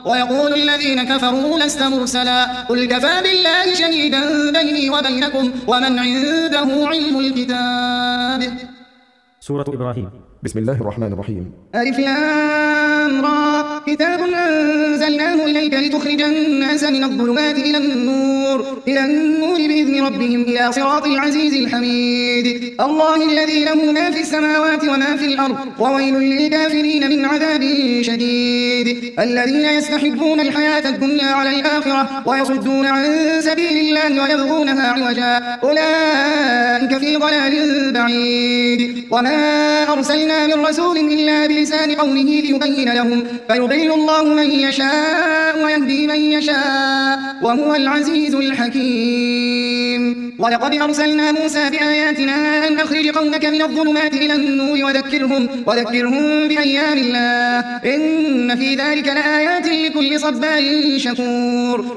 ويقول الذين كفروا لست مرسلا قل كفى بالله شهيدا بيني وبينكم ومن عنده علم الكتاب. سورة إبراهيم. بسم الله الرحمن الرحيم. ألف لام را كتاب أنزلناه إليك لتخرج الناس من الظلمات إلى النور بإذن ربهم إلى صراط العزيز الحميد الله الذي له ما في السماوات وما في الأرض وويل للكافرين من عذاب شديد الذين يستحبون الحياة الدنيا على الآخرة ويصدون عن سبيل الله ويبغونها عوجا أولئك في ضلال بعيد وما أرسلنا من رسول إلا بلسان قومه ليبين لهم فيضل الله من يشاء ويهدي من يشاء وهو العزيز الحكيم ولقد أرسلنا موسى بآياتنا أن أخرج قومك من الظلمات إلى النور وذكرهم بأيام الله إن في ذلك لآيات لكل صبار شكور.